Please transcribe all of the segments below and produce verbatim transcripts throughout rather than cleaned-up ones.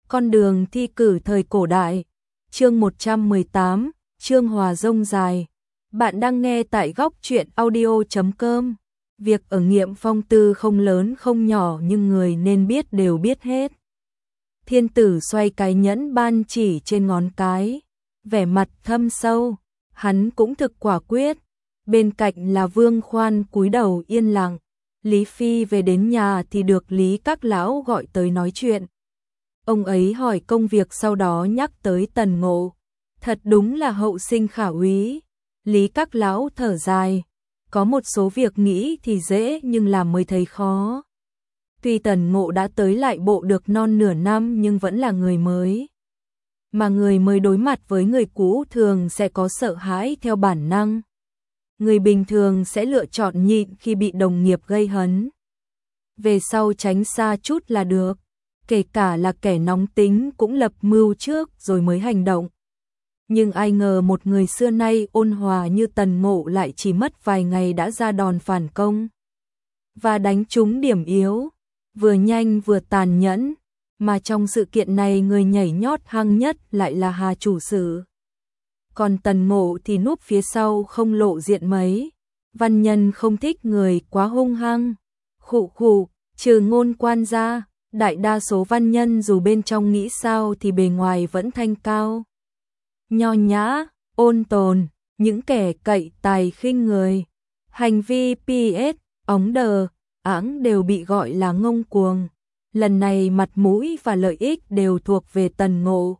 Con đường thi cử thời cổ đại. Chương một trăm mười tám, Trương Hòa rông dài. Bạn đang nghe tại góc truyện audio chấm com. Việc ở Nghiệm Phong Tư không lớn không nhỏ nhưng người nên biết đều biết hết. Thiên tử xoay cái nhẫn ban chỉ trên ngón cái, vẻ mặt thâm sâu, hắn cũng thực quả quyết. Bên cạnh là Vương Khoan cúi đầu yên lặng. Lý Phi về đến nhà thì được Lý Các Lão gọi tới nói chuyện. Ông ấy hỏi công việc, sau đó nhắc tới Tần Ngộ. Thật đúng là hậu sinh khả úy. Lý Các Lão thở dài. Có một số việc nghĩ thì dễ nhưng làm mới thấy khó. Tuy Tần Ngộ đã tới lại bộ được non nửa năm nhưng vẫn là người mới. Mà người mới đối mặt với người cũ thường sẽ có sợ hãi theo bản năng. Người bình thường sẽ lựa chọn nhịn khi bị đồng nghiệp gây hấn. Về sau tránh xa chút là được. Kể cả là kẻ nóng tính cũng lập mưu trước rồi mới hành động. Nhưng ai ngờ một người xưa nay ôn hòa như Tần Ngộ lại chỉ mất vài ngày đã ra đòn phản công. Và đánh trúng điểm yếu, vừa nhanh vừa tàn nhẫn. Mà trong sự kiện này người nhảy nhót hăng nhất lại là Hà chủ sự. Còn Tần Ngộ thì núp phía sau không lộ diện mấy. Văn nhân không thích người quá hung hăng. Khụ khụ, trừ Ngôn Quan ra, đại đa số văn nhân dù bên trong nghĩ sao thì bề ngoài vẫn thanh cao. Nho nhã, ôn tồn, những kẻ cậy tài khinh người. Hành vi pê ét, ống đờ, ẵng đều bị gọi là ngông cuồng. Lần này mặt mũi và lợi ích đều thuộc về Tần Ngộ.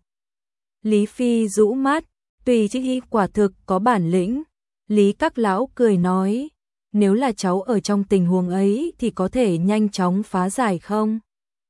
Lý Phi rũ mắt, tùy chi quả thực có bản lĩnh. Lý Các Lão cười nói, nếu là cháu ở trong tình huống ấy thì có thể nhanh chóng phá giải không?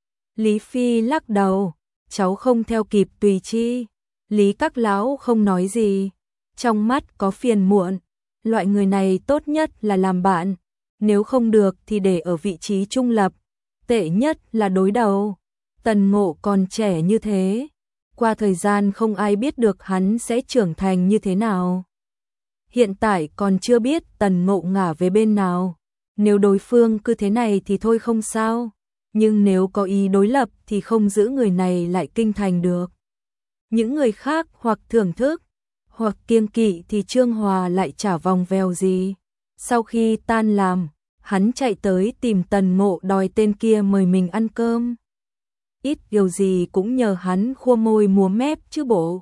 Lý Phi lắc đầu, cháu không theo kịp tùy chi. Lý Các Lão không nói gì, trong mắt có phiền muộn. Loại người này tốt nhất là làm bạn, nếu không được thì để ở vị trí trung lập, tệ nhất là đối đầu. Tần Ngộ còn trẻ như thế, qua thời gian không ai biết được hắn sẽ trưởng thành như thế nào. Hiện tại còn chưa biết Tần Ngộ ngả về bên nào. Nếu đối phương cứ thế này thì thôi không sao, nhưng nếu có ý đối lập thì không giữ người này lại kinh thành được. Những người khác hoặc thưởng thức, hoặc kiêng kỵ thì Trương Hòa lại chả vòng vèo gì. Sau khi tan làm, hắn chạy tới tìm Tần Ngộ đòi tên kia mời mình ăn cơm. Ít điều gì cũng nhờ hắn khua môi múa mép chứ bộ.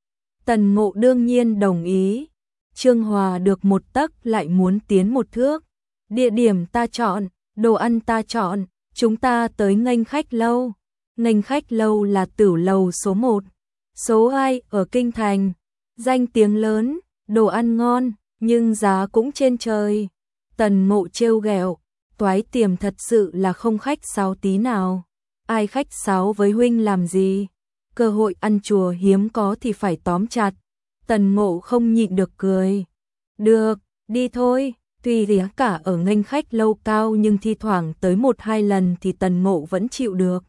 Tần Ngộ đương nhiên đồng ý. Trương Hòa được một tấc lại muốn tiến một thước. Địa điểm ta chọn, đồ ăn ta chọn, chúng ta tới nghênh khách lâu. Nghênh khách lâu là Tửu Lầu số một, số hai ở Kinh Thành. Danh tiếng lớn, đồ ăn ngon, nhưng giá cũng trên trời. Tần Ngộ trêu ghẹo, Toái Tiềm thật sự là không khách sáo tí nào. Ai khách sáo với huynh làm gì? Cơ hội ăn chùa hiếm có thì phải tóm chặt. Tần Ngộ không nhịn được cười. Được, đi thôi. Tuy giá cả ở nghênh khách lâu cao nhưng thi thoảng tới một hai lần thì Tần Ngộ vẫn chịu được.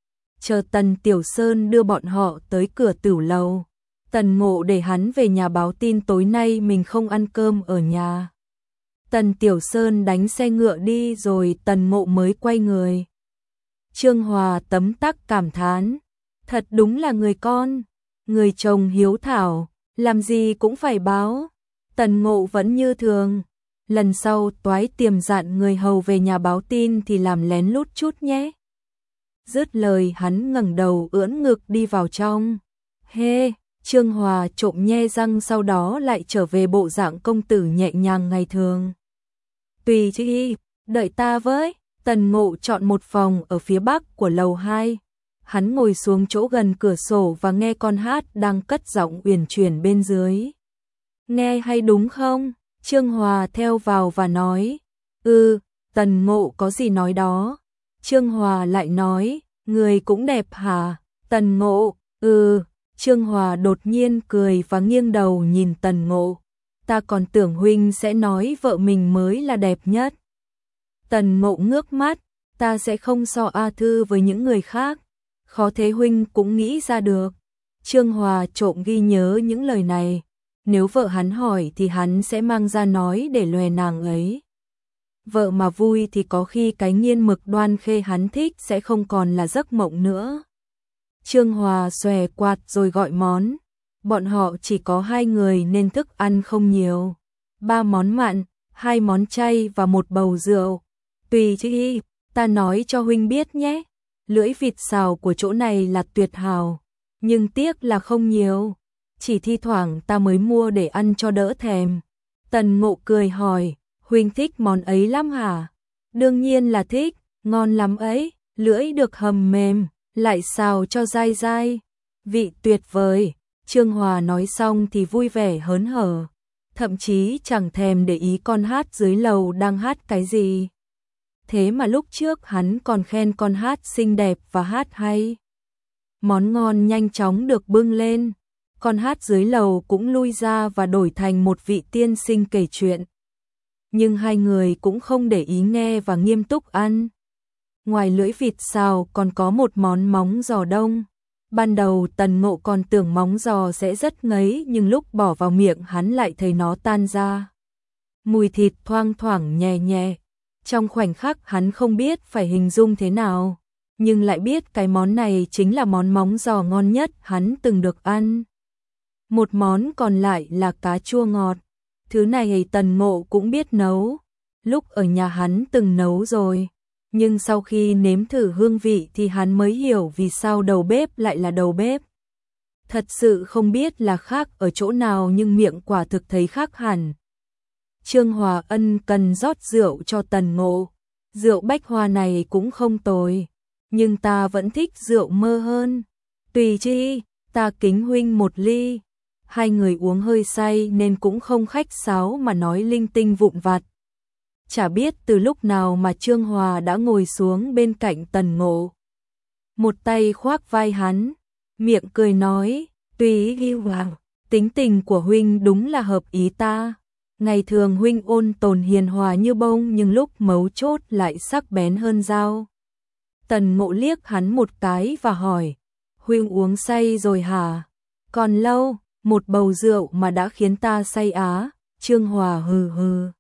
Chờ Tần Tiểu Sơn đưa bọn họ tới cửa Tửu Lầu, Tần Ngộ để hắn về nhà báo tin tối nay mình không ăn cơm ở nhà. Tần Tiểu Sơn đánh xe ngựa đi rồi Tần Ngộ mới quay người. Trương Hòa tấm tắc cảm thán, thật đúng là người con, người chồng hiếu thảo, làm gì cũng phải báo. Tần Ngộ vẫn như thường, lần sau Toái Tiềm dặn người hầu về nhà báo tin thì làm lén lút chút nhé. Dứt lời hắn ngẩng đầu ưỡn ngực đi vào trong. Hê, Trương Hòa trộm nhe răng, sau đó lại trở về bộ dạng công tử nhẹ nhàng ngày thường. Tùy chi, đợi ta với. Tần Ngộ chọn một phòng ở phía bắc của lầu hai. Hắn ngồi xuống chỗ gần cửa sổ và nghe con hát đang cất giọng uyển chuyển bên dưới. Nghe hay đúng không? Trương Hòa theo vào và nói. Ừ, Tần Ngộ có gì nói đó. Trương Hòa lại nói, người cũng đẹp hả? Tần Ngộ, ừ. Trương Hòa đột nhiên cười và nghiêng đầu nhìn Tần Ngộ. Ta còn tưởng huynh sẽ nói vợ mình mới là đẹp nhất. Tần Ngộ ngước mắt, ta sẽ không so A Thư với những người khác. Khó thế huynh cũng nghĩ ra được. Trương Hòa trộm ghi nhớ những lời này. Nếu vợ hắn hỏi thì hắn sẽ mang ra nói để lòe nàng ấy. Vợ mà vui thì có khi cái nghiên mực Đoan Khê hắn thích sẽ không còn là giấc mộng nữa. Trương Hòa xòe quạt rồi gọi món. Bọn họ chỉ có hai người nên thức ăn không nhiều. Ba món mặn, hai món chay và một bầu rượu. Tùy chị, ta nói cho huynh biết nhé. Lưỡi vịt xào của chỗ này là tuyệt hảo, nhưng tiếc là không nhiều. Chỉ thi thoảng ta mới mua để ăn cho đỡ thèm. Tần Ngộ cười hỏi, huynh thích món ấy lắm hả? Đương nhiên là thích, ngon lắm ấy, lưỡi được hầm mềm, lại xào cho dai dai. Vị tuyệt vời. Trương Hòa nói xong thì vui vẻ hớn hở, thậm chí chẳng thèm để ý con hát dưới lầu đang hát cái gì. Thế mà lúc trước hắn còn khen con hát xinh đẹp và hát hay. Món ngon nhanh chóng được bưng lên, con hát dưới lầu cũng lui ra và đổi thành một vị tiên sinh kể chuyện. Nhưng hai người cũng không để ý nghe và nghiêm túc ăn. Ngoài lưỡi vịt xào còn có một món móng giò đông. Ban đầu Tần Ngộ còn tưởng móng giò sẽ rất ngấy, nhưng lúc bỏ vào miệng hắn lại thấy nó tan ra. Mùi thịt thoang thoảng nhẹ nhẹ. Trong khoảnh khắc hắn không biết phải hình dung thế nào, nhưng lại biết cái món này chính là món móng giò ngon nhất hắn từng được ăn. Một món còn lại là cá chua ngọt. Thứ này Tần Ngộ cũng biết nấu. Lúc ở nhà hắn từng nấu rồi. Nhưng sau khi nếm thử hương vị thì hắn mới hiểu vì sao đầu bếp lại là đầu bếp. Thật sự không biết là khác ở chỗ nào, nhưng miệng quả thực thấy khác hẳn. Trương Hòa ân cần rót rượu cho Tần Ngộ. Rượu bách hoa này cũng không tồi, nhưng ta vẫn thích rượu mơ hơn. Tùy chi, ta kính huynh một ly. Hai người uống hơi say nên cũng không khách sáo mà nói linh tinh vụn vặt. Chả biết từ lúc nào mà Trương Hòa đã ngồi xuống bên cạnh Tần Ngộ. Một tay khoác vai hắn, miệng cười nói, tùy ý vào, tính tình của huynh đúng là hợp ý ta. Ngày thường huynh ôn tồn hiền hòa như bông, nhưng lúc mấu chốt lại sắc bén hơn dao. Tần Ngộ liếc hắn một cái và hỏi, huynh uống say rồi hả? Còn lâu, một bầu rượu mà đã khiến ta say á. Trương Hòa hừ hừ.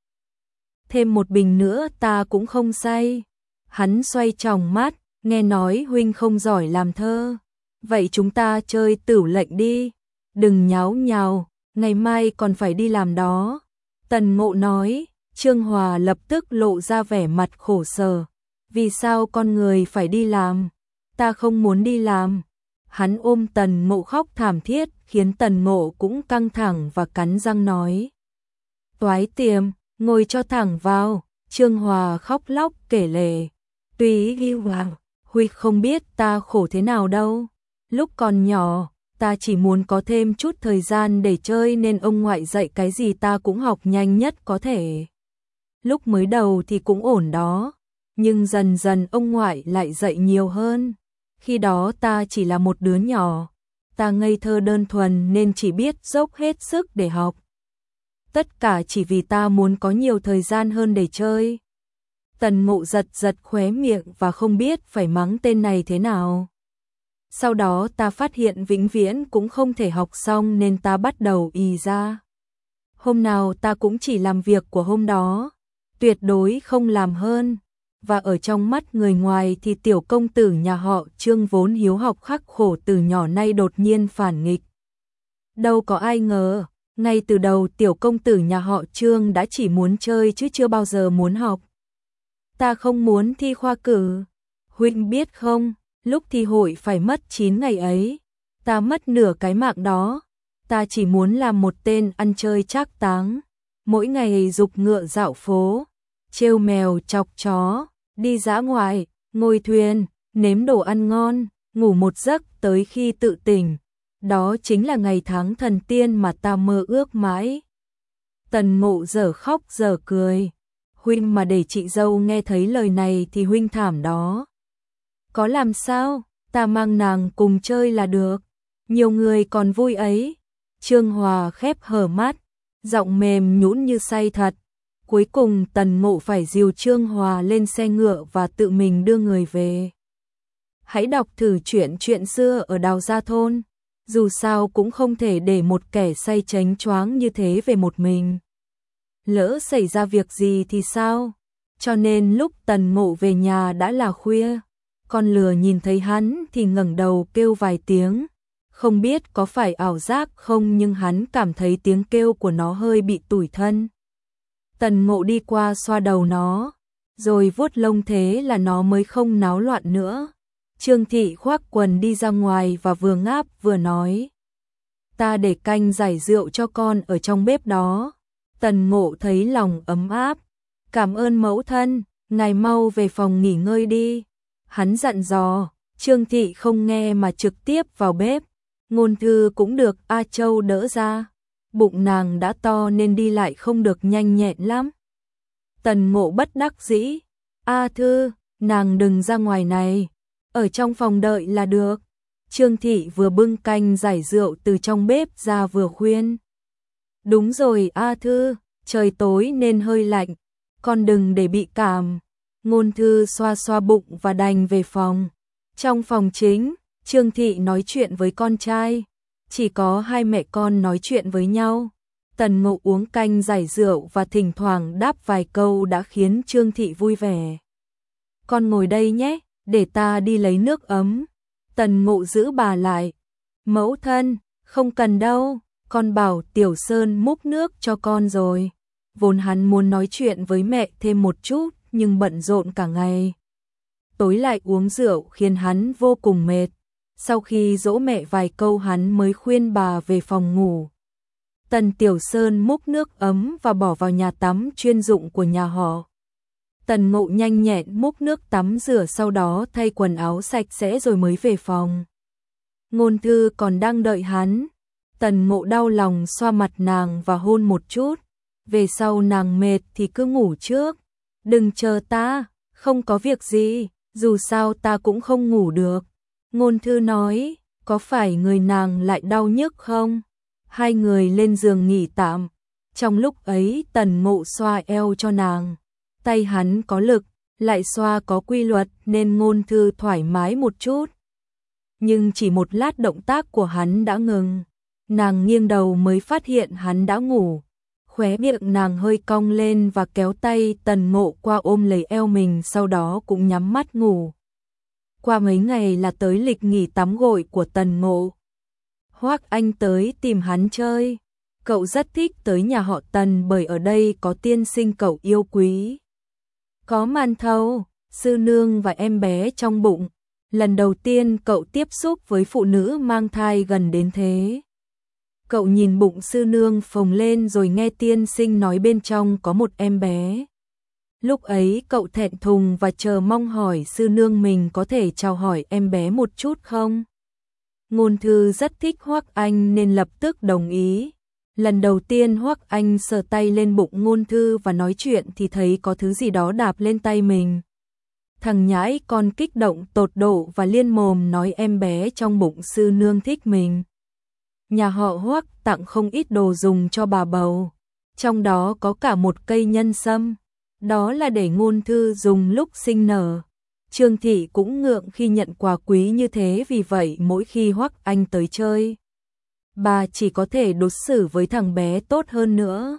Thêm một bình nữa ta cũng không say. Hắn xoay tròng mắt, nghe nói huynh không giỏi làm thơ. Vậy chúng ta chơi tửu lệnh đi. Đừng nháo nhào, ngày mai còn phải đi làm đó. Tần Ngộ nói. Trương Hòa lập tức lộ ra vẻ mặt khổ sở. Vì sao con người phải đi làm? Ta không muốn đi làm. Hắn ôm Tần Ngộ khóc thảm thiết, khiến Tần Ngộ cũng căng thẳng và cắn răng nói. Toái tiềm, ngồi cho thẳng vào. Trương Hòa khóc lóc kể lể. Tùy ý vào, huy không biết ta khổ thế nào đâu. Lúc còn nhỏ, ta chỉ muốn có thêm chút thời gian để chơi nên ông ngoại dạy cái gì ta cũng học nhanh nhất có thể. Lúc mới đầu thì cũng ổn đó, nhưng dần dần ông ngoại lại dạy nhiều hơn. Khi đó ta chỉ là một đứa nhỏ, ta ngây thơ đơn thuần nên chỉ biết dốc hết sức để học. Tất cả chỉ vì ta muốn có nhiều thời gian hơn để chơi. Tần Ngộ giật giật khóe miệng và không biết phải mắng tên này thế nào. Sau đó ta phát hiện vĩnh viễn cũng không thể học xong nên ta bắt đầu ì ra. Hôm nào ta cũng chỉ làm việc của hôm đó, tuyệt đối không làm hơn. Và ở trong mắt người ngoài thì tiểu công tử nhà họ Trương vốn hiếu học khắc khổ từ nhỏ nay đột nhiên phản nghịch. Đâu có ai ngờ, ngay từ đầu tiểu công tử nhà họ Trương đã chỉ muốn chơi chứ chưa bao giờ muốn học. Ta không muốn thi khoa cử. Huynh biết không, lúc thi hội phải mất chín ngày ấy, ta mất nửa cái mạng đó. Ta chỉ muốn làm một tên ăn chơi trác táng, mỗi ngày giục ngựa dạo phố, trêu mèo chọc chó, đi dã ngoại, ngồi thuyền, nếm đồ ăn ngon, ngủ một giấc tới khi tự tỉnh. Đó chính là ngày tháng thần tiên mà ta mơ ước mãi. Tần Ngộ dở khóc dở cười. Huynh mà để chị dâu nghe thấy lời này thì huynh thảm đó. Có làm sao, ta mang nàng cùng chơi là được. Nhiều người còn vui ấy. Trương Hòa khép hờ mắt, giọng mềm nhũn như say thật. Cuối cùng Tần Ngộ phải dìu Trương Hòa lên xe ngựa và tự mình đưa người về. Hãy đọc thử chuyện chuyện xưa ở Đào Gia Thôn. Dù sao cũng không thể để một kẻ say chánh choáng như thế về một mình. Lỡ xảy ra việc gì thì sao? Cho nên lúc Tần Ngộ về nhà đã là khuya. Con lừa nhìn thấy hắn thì ngẩng đầu kêu vài tiếng, không biết có phải ảo giác không nhưng hắn cảm thấy tiếng kêu của nó hơi bị tủi thân. Tần Ngộ đi qua xoa đầu nó, rồi vuốt lông thế là nó mới không náo loạn nữa. Trương Thị khoác quần đi ra ngoài và vừa ngáp vừa nói: ta để canh giải rượu cho con ở trong bếp đó. Tần Ngộ thấy lòng ấm áp. Cảm ơn mẫu thân, ngài mau về phòng nghỉ ngơi đi. Hắn dặn dò. Trương Thị không nghe mà trực tiếp vào bếp. Ngôn Thư cũng được A Châu đỡ ra. Bụng nàng đã to nên đi lại không được nhanh nhẹn lắm. Tần Ngộ bất đắc dĩ: A Thư, nàng đừng ra ngoài này, ở trong phòng đợi là được. Trương Thị vừa bưng canh giải rượu từ trong bếp ra vừa khuyên: đúng rồi A Thư, trời tối nên hơi lạnh, con đừng để bị cảm. Ngôn Thư xoa xoa bụng và đành về phòng. Trong phòng chính, Trương Thị nói chuyện với con trai. Chỉ có hai mẹ con nói chuyện với nhau. Tần Ngộ uống canh giải rượu và thỉnh thoảng đáp vài câu đã khiến Trương Thị vui vẻ. Con ngồi đây nhé, để ta đi lấy nước ấm. Tần Ngộ giữ bà lại. Mẫu thân, không cần đâu, con bảo Tiểu Sơn múc nước cho con rồi. Vốn hắn muốn nói chuyện với mẹ thêm một chút, nhưng bận rộn cả ngày. Tối lại uống rượu khiến hắn vô cùng mệt. Sau khi dỗ mẹ vài câu hắn mới khuyên bà về phòng ngủ. Tần Tiểu Sơn múc nước ấm và bỏ vào nhà tắm chuyên dụng của nhà họ. Tần Ngộ nhanh nhẹn múc nước tắm rửa, sau đó thay quần áo sạch sẽ rồi mới về phòng. Ngôn Thư còn đang đợi hắn. Tần Ngộ đau lòng xoa mặt nàng và hôn một chút. Về sau nàng mệt thì cứ ngủ trước. Đừng chờ ta, không có việc gì, dù sao ta cũng không ngủ được. Ngôn Thư nói, có phải người nàng lại đau nhức không? Hai người lên giường nghỉ tạm. Trong lúc ấy Tần Ngộ xoa eo cho nàng. Tay hắn có lực, lại xoa có quy luật nên Ngôn Thư thoải mái một chút. Nhưng chỉ một lát động tác của hắn đã ngừng. Nàng nghiêng đầu mới phát hiện hắn đã ngủ. Khóe miệng nàng hơi cong lên và kéo tay Tần Ngộ qua ôm lấy eo mình, sau đó cũng nhắm mắt ngủ. Qua mấy ngày là tới lịch nghỉ tắm gội của Tần Ngộ. Hoắc Anh tới tìm hắn chơi. Cậu rất thích tới nhà họ Tần bởi ở đây có tiên sinh cậu yêu quý. Có màn thầu, sư nương và em bé trong bụng. Lần đầu tiên cậu tiếp xúc với phụ nữ mang thai gần đến thế. Cậu nhìn bụng sư nương phồng lên rồi nghe tiên sinh nói bên trong có một em bé. Lúc ấy cậu thẹn thùng và chờ mong hỏi sư nương mình có thể chào hỏi em bé một chút không? Ngôn Thư rất thích Hoắc Anh nên lập tức đồng ý. Lần đầu tiên Hoắc Anh sờ tay lên bụng Ngôn Thư và nói chuyện thì thấy có thứ gì đó đạp lên tay mình. Thằng nhãi con kích động tột độ và liên mồm nói em bé trong bụng sư nương thích mình. Nhà họ Hoắc tặng không ít đồ dùng cho bà bầu, trong đó có cả một cây nhân sâm, đó là để Ngôn Thư dùng lúc sinh nở. Trương Thị cũng ngượng khi nhận quà quý như thế, vì vậy mỗi khi Hoắc Anh tới chơi, bà chỉ có thể đối xử với thằng bé tốt hơn nữa.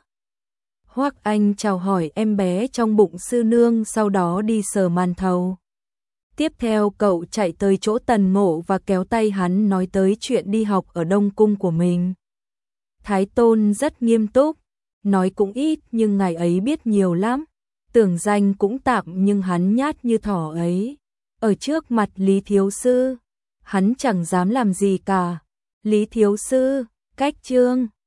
Hoắc Anh chào hỏi em bé trong bụng sư nương, sau đó đi sờ màn thầu. Tiếp theo cậu chạy tới chỗ Tần Ngộ và kéo tay hắn nói tới chuyện đi học ở Đông Cung của mình. Thái Tôn rất nghiêm túc, nói cũng ít nhưng ngài ấy biết nhiều lắm. Tưởng danh cũng tạm nhưng hắn nhát như thỏ ấy. Ở trước mặt Lý Thiếu Sư, hắn chẳng dám làm gì cả. Lý Thiếu Sư, cách chương.